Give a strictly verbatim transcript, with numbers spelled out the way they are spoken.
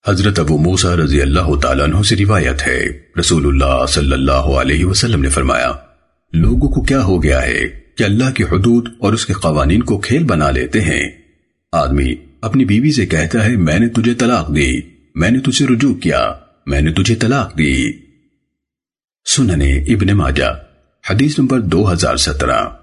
हजरत अबू मूसा रजी अल्लाह तआला अन्हु से रिवायत है, रसूलुल्लाह सल्लल्लाहु अलैहि वसल्लम ने फरमाया, लोगों को क्या हो गया है कि अल्लाह की हुदूद और उसके कवानीन को खेल बना लेते हैं। आदमी अपनी बीवी से कहता है, मैंने तुझे तलाक दी, मैंने तुझे रुजू किया, मैंने तुझे तलाक दी। सुनने इब्ने माजा हदीस नंबर दो हजार सत्रह।